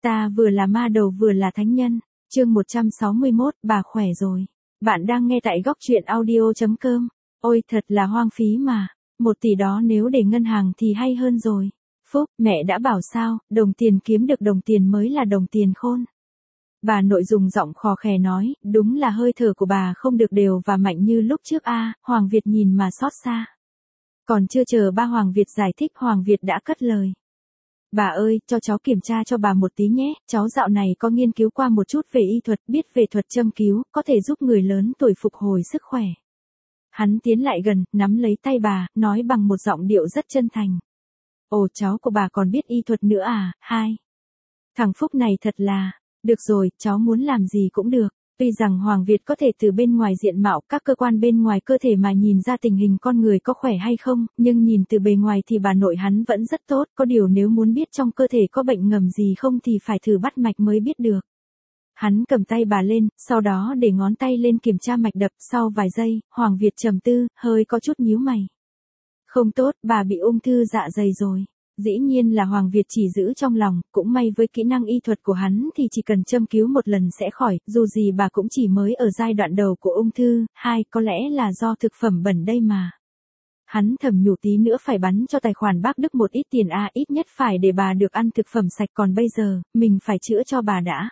Ta vừa là ma đầu vừa là thánh nhân. Chương 161, bà khỏe rồi. Bạn đang nghe tại góc truyện audio.com. Ôi thật là hoang phí mà. 1 tỷ đó nếu để ngân hàng thì hay hơn rồi. Phúc, mẹ đã bảo sao, đồng tiền kiếm được đồng tiền mới là đồng tiền khôn. Bà nội dùng giọng khò khè nói, đúng là hơi thở của bà không được đều và mạnh như lúc trước a. Hoàng Việt nhìn mà xót xa. Còn chưa chờ ba Hoàng Việt giải thích, Hoàng Việt đã cất lời. Bà ơi, cho cháu kiểm tra cho bà một tí nhé, cháu dạo này có nghiên cứu qua một chút về y thuật, biết về thuật châm cứu, có thể giúp người lớn tuổi phục hồi sức khỏe. Hắn tiến lại gần, nắm lấy tay bà, nói bằng một giọng điệu rất chân thành. Ồ, cháu của bà còn biết y thuật nữa à, hai. Thằng Phúc này thật là, được rồi, cháu muốn làm gì cũng được. Tuy rằng Hoàng Việt có thể từ bên ngoài diện mạo các cơ quan bên ngoài cơ thể mà nhìn ra tình hình con người có khỏe hay không, nhưng nhìn từ bề ngoài thì bà nội hắn vẫn rất tốt, có điều nếu muốn biết trong cơ thể có bệnh ngầm gì không thì phải thử bắt mạch mới biết được. Hắn cầm tay bà lên, sau đó để ngón tay lên kiểm tra mạch đập, sau vài giây, Hoàng Việt trầm tư, hơi có chút nhíu mày. Không tốt, bà bị ung thư dạ dày rồi. Dĩ nhiên là Hoàng Việt chỉ giữ trong lòng, cũng may với kỹ năng y thuật của hắn thì chỉ cần châm cứu một lần sẽ khỏi, dù gì bà cũng chỉ mới ở giai đoạn đầu của ung thư, hai có lẽ là do thực phẩm bẩn đây mà. Hắn thầm nhủ tí nữa phải bắn cho tài khoản bác Đức một ít tiền ít nhất phải để bà được ăn thực phẩm sạch, còn bây giờ, mình phải chữa cho bà đã.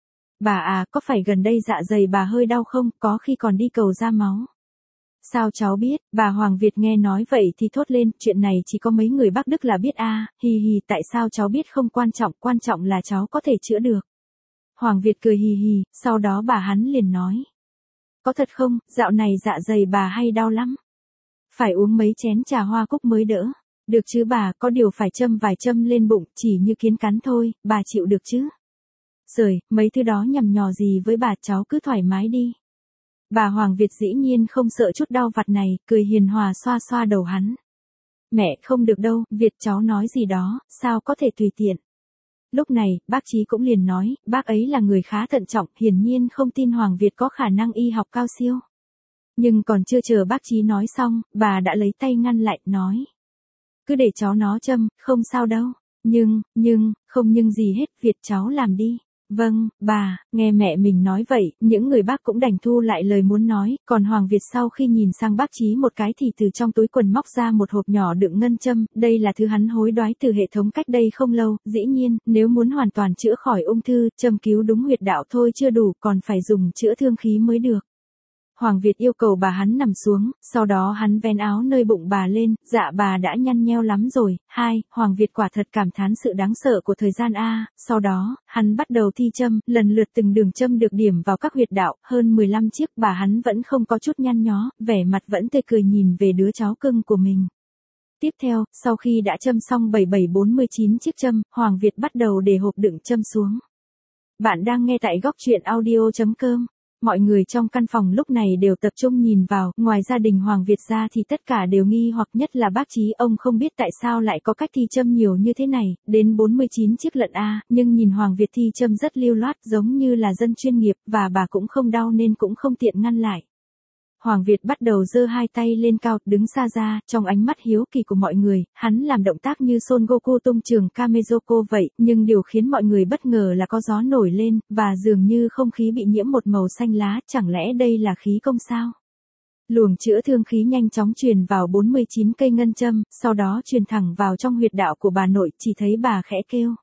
Bà có phải gần đây dạ dày bà hơi đau không, có khi còn đi cầu ra máu. Sao cháu biết, bà Hoàng Việt nghe nói vậy thì thốt lên, chuyện này chỉ có mấy người Bắc Đức là biết hì hì, tại sao cháu biết không quan trọng là cháu có thể chữa được. Hoàng Việt cười hì hì, sau đó bà hắn liền nói. Có thật không, dạo này dạ dày bà hay đau lắm. Phải uống mấy chén trà hoa cúc mới đỡ. Được chứ bà, có điều phải châm vài châm lên bụng, chỉ như kiến cắn thôi, bà chịu được chứ. Rồi, mấy thứ đó nhằm nhò gì với bà, cháu cứ thoải mái đi. Bà Hoàng Việt dĩ nhiên không sợ chút đau vặt này, cười hiền hòa xoa xoa đầu hắn. Mẹ, không được đâu, Việt cháu nói gì đó, sao có thể tùy tiện. Lúc này, bác Chí cũng liền nói, bác ấy là người khá thận trọng, hiển nhiên không tin Hoàng Việt có khả năng y học cao siêu. Nhưng còn chưa chờ bác Chí nói xong, bà đã lấy tay ngăn lại, nói. Cứ để cháu nó châm, không sao đâu. Không nhưng gì hết, Việt cháu làm đi. Vâng, bà, nghe mẹ mình nói vậy, những người bác cũng đành thu lại lời muốn nói, còn Hoàng Việt sau khi nhìn sang bác Chí một cái thì từ trong túi quần móc ra một hộp nhỏ đựng ngân châm, đây là thứ hắn hối đoái từ hệ thống cách đây không lâu, dĩ nhiên, nếu muốn hoàn toàn chữa khỏi ung thư, châm cứu đúng huyệt đạo thôi chưa đủ, còn phải dùng chữa thương khí mới được. Hoàng Việt yêu cầu bà hắn nằm xuống, sau đó hắn vén áo nơi bụng bà lên, dạ bà đã nhăn nheo lắm rồi. Hoàng Việt quả thật cảm thán sự đáng sợ của thời gian sau đó, hắn bắt đầu thi châm, lần lượt từng đường châm được điểm vào các huyệt đạo, hơn 15 chiếc, bà hắn vẫn không có chút nhăn nhó, vẻ mặt vẫn tươi cười nhìn về đứa cháu cưng của mình. Tiếp theo, sau khi đã châm xong 49 chiếc châm, Hoàng Việt bắt đầu để hộp đựng châm xuống. Bạn đang nghe tại góc truyện audio.com. Mọi người trong căn phòng lúc này đều tập trung nhìn vào, ngoài gia đình Hoàng Việt ra thì tất cả đều nghi hoặc, nhất là bác Chí, ông không biết tại sao lại có cách thi châm nhiều như thế này, đến 49 chiếc lận nhưng nhìn Hoàng Việt thi châm rất lưu loát, giống như là dân chuyên nghiệp, và bà cũng không đau nên cũng không tiện ngăn lại. Hoàng Việt bắt đầu giơ hai tay lên cao, đứng xa ra, trong ánh mắt hiếu kỳ của mọi người, hắn làm động tác như Son Goku tung trường Kamezoko vậy, nhưng điều khiến mọi người bất ngờ là có gió nổi lên, và dường như không khí bị nhiễm một màu xanh lá, chẳng lẽ đây là khí công sao? Luồng chữa thương khí nhanh chóng truyền vào 49 cây ngân châm, sau đó truyền thẳng vào trong huyệt đạo của bà nội, chỉ thấy bà khẽ kêu.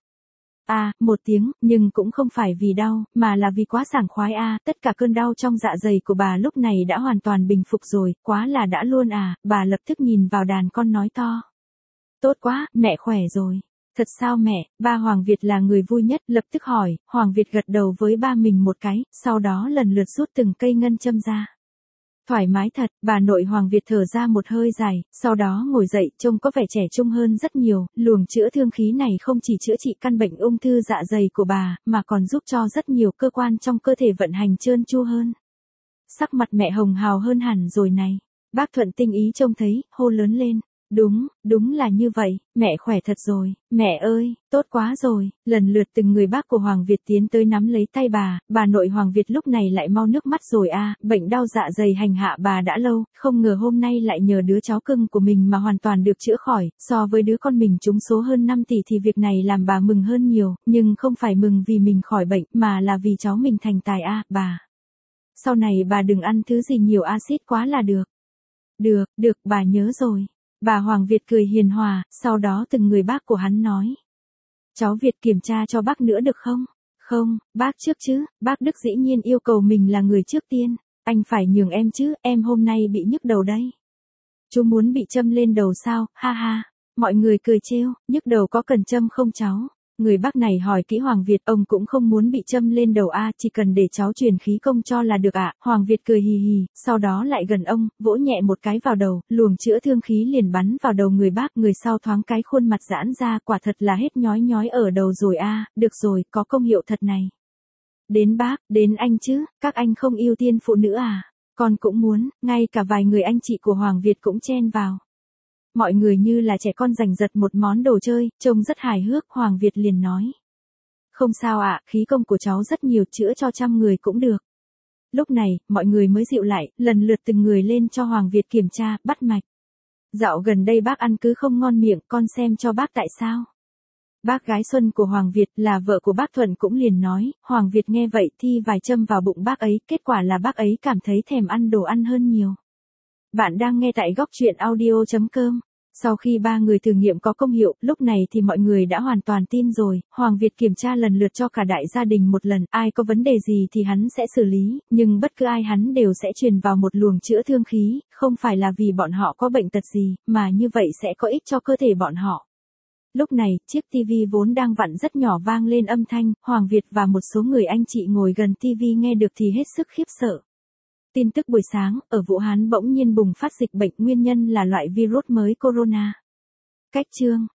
Một tiếng, nhưng cũng không phải vì đau, mà là vì quá sảng khoái tất cả cơn đau trong dạ dày của bà lúc này đã hoàn toàn bình phục rồi, quá là đã luôn bà lập tức nhìn vào đàn con nói to. Tốt quá, mẹ khỏe rồi. Thật sao mẹ, ba Hoàng Việt là người vui nhất, lập tức hỏi, Hoàng Việt gật đầu với ba mình một cái, sau đó lần lượt rút từng cây ngân châm ra. Thoải mái thật, bà nội Hoàng Việt thở ra một hơi dài, sau đó ngồi dậy, trông có vẻ trẻ trung hơn rất nhiều, luồng chữa thương khí này không chỉ chữa trị căn bệnh ung thư dạ dày của bà, mà còn giúp cho rất nhiều cơ quan trong cơ thể vận hành trơn tru hơn. Sắc mặt mẹ hồng hào hơn hẳn rồi này. Bác Thuận tinh ý trông thấy, hô lớn lên. Đúng là như vậy, mẹ khỏe thật rồi, mẹ ơi, tốt quá rồi, lần lượt từng người bác của Hoàng Việt tiến tới nắm lấy tay bà nội Hoàng Việt lúc này lại mau nước mắt rồi bệnh đau dạ dày hành hạ bà đã lâu, không ngờ hôm nay lại nhờ đứa cháu cưng của mình mà hoàn toàn được chữa khỏi, so với đứa con mình trúng số hơn 5 tỷ thì việc này làm bà mừng hơn nhiều, nhưng không phải mừng vì mình khỏi bệnh mà là vì cháu mình thành tài bà. Sau này bà đừng ăn thứ gì nhiều axit quá là được. Được, bà nhớ rồi. Bà Hoàng Việt cười hiền hòa, sau đó từng người bác của hắn nói. Cháu Việt kiểm tra cho bác nữa được không? Không, bác trước chứ, bác Đức dĩ nhiên yêu cầu mình là người trước tiên. Anh phải nhường em chứ, em hôm nay bị nhức đầu đây. Chú muốn bị châm lên đầu sao, ha ha. Mọi người cười trêu, nhức đầu có cần châm không cháu? Người bác này hỏi kỹ Hoàng Việt, ông cũng không muốn bị châm lên đầu chỉ cần để cháu truyền khí công cho là được Hoàng Việt cười hì hì, sau đó lại gần ông, vỗ nhẹ một cái vào đầu, luồng chữa thương khí liền bắn vào đầu người bác, người sau thoáng cái khuôn mặt giãn ra, quả thật là hết nhói nhói ở đầu rồi được rồi, có công hiệu thật này. Đến bác, đến anh chứ, các anh không ưu tiên phụ nữ Con cũng muốn, ngay cả vài người anh chị của Hoàng Việt cũng chen vào. Mọi người như là trẻ con giành giật một món đồ chơi, trông rất hài hước, Hoàng Việt liền nói. Không sao khí công của cháu rất nhiều, chữa cho 100 người cũng được. Lúc này, mọi người mới dịu lại, lần lượt từng người lên cho Hoàng Việt kiểm tra, bắt mạch. Dạo gần đây bác ăn cứ không ngon miệng, con xem cho bác tại sao. Bác gái Xuân của Hoàng Việt là vợ của bác Thuận cũng liền nói, Hoàng Việt nghe vậy thi vài châm vào bụng bác ấy, kết quả là bác ấy cảm thấy thèm ăn đồ ăn hơn nhiều. Bạn đang nghe tại góc truyện audio.com. Sau khi 3 người thử nghiệm có công hiệu, lúc này thì mọi người đã hoàn toàn tin rồi, Hoàng Việt kiểm tra lần lượt cho cả đại gia đình một lần, ai có vấn đề gì thì hắn sẽ xử lý, nhưng bất cứ ai hắn đều sẽ truyền vào một luồng chữa thương khí, không phải là vì bọn họ có bệnh tật gì, mà như vậy sẽ có ích cho cơ thể bọn họ. Lúc này, chiếc tivi vốn đang vặn rất nhỏ vang lên âm thanh, Hoàng Việt và một số người anh chị ngồi gần tivi nghe được thì hết sức khiếp sợ. Tin tức buổi sáng, ở Vũ Hán bỗng nhiên bùng phát dịch bệnh, nguyên nhân là loại virus mới corona. Cách chương